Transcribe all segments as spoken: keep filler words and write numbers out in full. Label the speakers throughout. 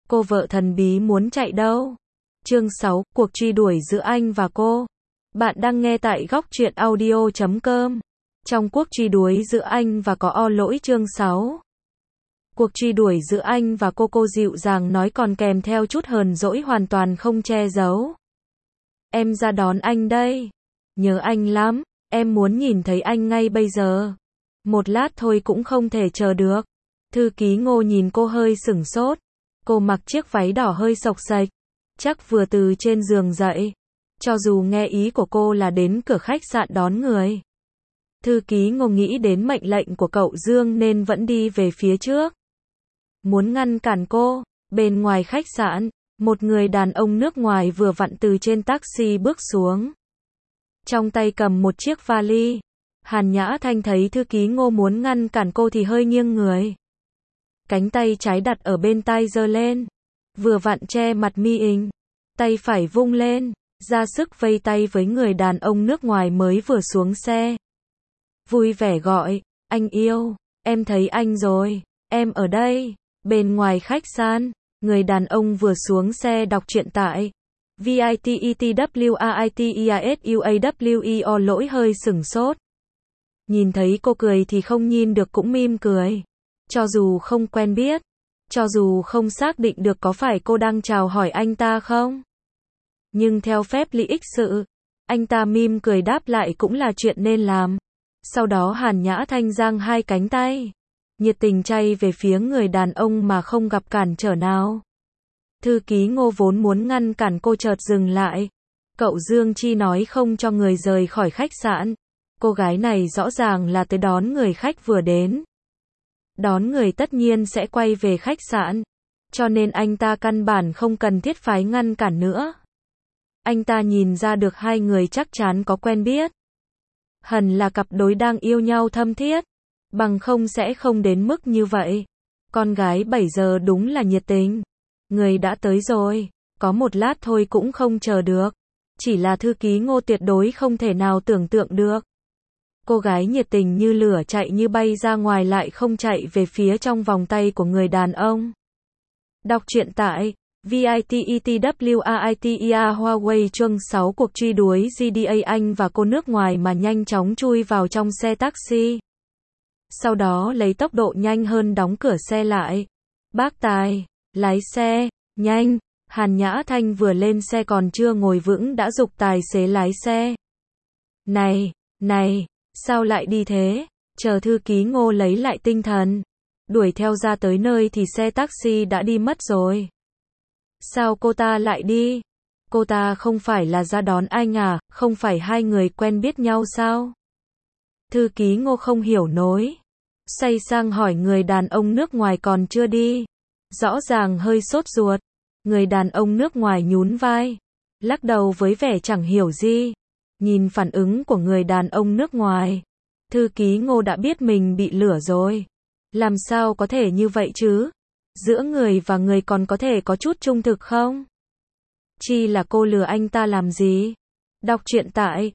Speaker 1: Cô vợ thần bí muốn chạy đâu? Chương sáu, cuộc truy đuổi giữa anh và cô. Bạn đang nghe tại góc truyện audio chấm com. Trong cuộc truy đuổi giữa anh và có o lỗi chương sáu. Cuộc truy đuổi giữa anh và cô cô dịu dàng nói còn kèm theo chút hờn dỗi hoàn toàn không che giấu. Em ra đón anh đây. Nhớ anh lắm, em muốn nhìn thấy anh ngay bây giờ. Một lát thôi cũng không thể chờ được. Thư ký Ngô nhìn cô hơi sửng sốt. Cô mặc chiếc váy đỏ hơi xộc xệch, chắc vừa từ trên giường dậy. Cho dù nghe ý của cô là đến cửa khách sạn đón người. Thư ký Ngô nghĩ đến mệnh lệnh của cậu Dương nên vẫn đi về phía trước. Muốn ngăn cản cô, bên ngoài khách sạn, một người đàn ông nước ngoài vừa vặn từ trên taxi bước xuống. Trong tay cầm một chiếc vali. Hàn Nhã Thanh thấy thư ký Ngô muốn ngăn cản cô thì hơi nghiêng người. Cánh tay trái đặt ở bên tai giơ lên, vừa vặn che mặt mi ình. Tay phải vung lên, ra sức vây tay với người đàn ông nước ngoài mới vừa xuống xe. Vui vẻ gọi, anh yêu, em thấy anh rồi, em ở đây. Bên ngoài khách sạn, người đàn ông vừa xuống xe đọc truyện tại VITETWRITERSUAWEO lỗi hơi sửng sốt. Nhìn thấy cô cười thì không nhìn được cũng mỉm cười. Cho dù không quen biết, cho dù không xác định được có phải cô đang chào hỏi anh ta không. Nhưng theo phép lý ích sự, anh ta mỉm cười đáp lại cũng là chuyện nên làm. Sau đó Hàn Nhã Thanh giang hai cánh tay, nhiệt tình chay về phía người đàn ông mà không gặp cản trở nào. Thư ký Ngô vốn muốn ngăn cản cô chợt dừng lại. Cậu Dương Chi nói không cho người rời khỏi khách sạn. Cô gái này rõ ràng là tới đón người khách vừa đến. Đón người tất nhiên sẽ quay về khách sạn. Cho nên anh ta căn bản không cần thiết phải ngăn cản nữa. Anh ta nhìn ra được hai người chắc chắn có quen biết. Hẳn là cặp đôi đang yêu nhau thâm thiết. Bằng không sẽ không đến mức như vậy. Con gái bảy giờ đúng là nhiệt tình. Người đã tới rồi. Có một lát thôi cũng không chờ được. Chỉ là thư ký Ngô tuyệt đối không thể nào tưởng tượng được. Cô gái nhiệt tình như lửa chạy như bay ra ngoài lại không chạy về phía trong vòng tay của người đàn ông. Đọc truyện tại VITETWRITER Huawei chương sáu cuộc truy đuổi giê đê a anh và cô nước ngoài mà nhanh chóng chui vào trong xe taxi. Sau đó lấy tốc độ nhanh hơn đóng cửa xe lại. Bác tài, lái xe, nhanh. Hàn Nhã Thanh vừa lên xe còn chưa ngồi vững đã giục tài xế lái xe. Này, này. Sao lại đi thế? Chờ thư ký Ngô lấy lại tinh thần. Đuổi theo ra tới nơi thì xe taxi đã đi mất rồi. Sao cô ta lại đi? Cô ta không phải là ra đón anh à? Không phải hai người quen biết nhau sao? Thư ký Ngô không hiểu nổi. Xoay sang hỏi người đàn ông nước ngoài còn chưa đi. Rõ ràng hơi sốt ruột. Người đàn ông nước ngoài nhún vai. Lắc đầu với vẻ chẳng hiểu gì. Nhìn phản ứng của người đàn ông nước ngoài, thư ký Ngô đã biết mình bị lửa rồi. Làm sao có thể như vậy chứ? Giữa người và người còn có thể có chút trung thực không? Chi là cô lừa anh ta làm gì? Đọc truyện tại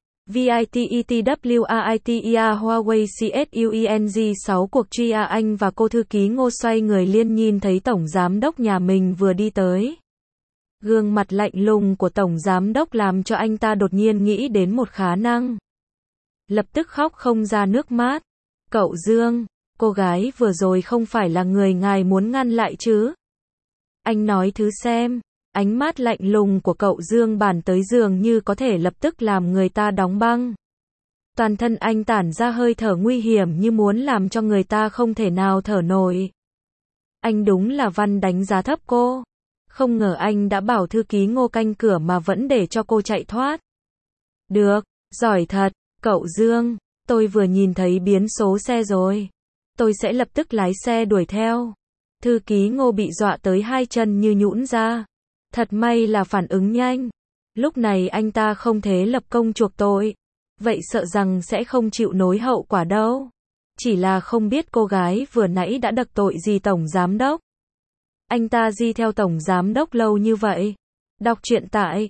Speaker 1: VITETWRITER Huawei CSUENG sáu cuộc truy a anh và cô thư ký Ngô xoay người liên nhìn thấy tổng giám đốc nhà mình vừa đi tới. Gương mặt lạnh lùng của tổng giám đốc làm cho anh ta đột nhiên nghĩ đến một khả năng. Lập tức khóc không ra nước mắt. Cậu Dương, cô gái vừa rồi không phải là người ngài muốn ngăn lại chứ? Anh nói thứ xem. Ánh mắt lạnh lùng của cậu Dương bản tới dường như có thể lập tức làm người ta đóng băng. Toàn thân anh tản ra hơi thở nguy hiểm như muốn làm cho người ta không thể nào thở nổi. Anh đúng là văn đánh giá thấp cô. Không ngờ anh đã bảo thư ký Ngô canh cửa mà vẫn để cho cô chạy thoát. Được, giỏi thật, cậu Dương, tôi vừa nhìn thấy biến số xe rồi. Tôi sẽ lập tức lái xe đuổi theo. Thư ký Ngô bị dọa tới hai chân như nhũn ra. Thật may là phản ứng nhanh. Lúc này anh ta không thể lập công chuộc tội. Vậy sợ rằng sẽ không chịu nổi hậu quả đâu. Chỉ là không biết cô gái vừa nãy đã đắc tội gì tổng giám đốc. Anh ta di theo tổng giám đốc lâu như vậy. Đọc truyện tại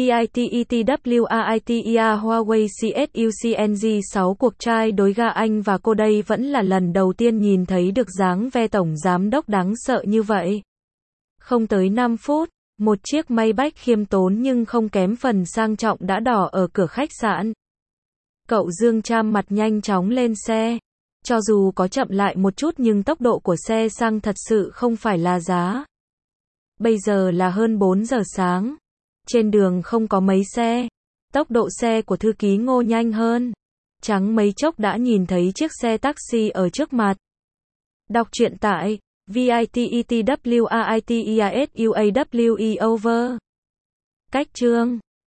Speaker 1: VITETWRITER Huawei CSUCNG sáu cuộc trai đối ga anh và cô đây vẫn là lần đầu tiên nhìn thấy được dáng vẻ tổng giám đốc đáng sợ như vậy. Không tới năm phút, một chiếc Maybach khiêm tốn nhưng không kém phần sang trọng đã đỏ ở cửa khách sạn. Cậu Dương Tram mặt nhanh chóng lên xe. Cho dù có chậm lại một chút nhưng tốc độ của xe xăng thật sự không phải là giá. Bây giờ là hơn bốn giờ sáng. Trên đường không có mấy xe. Tốc độ xe của thư ký Ngô nhanh hơn. Chẳng mấy chốc đã nhìn thấy chiếc xe taxi ở trước mặt. Đọc truyện tại vitetwriteuawe over. Cách chương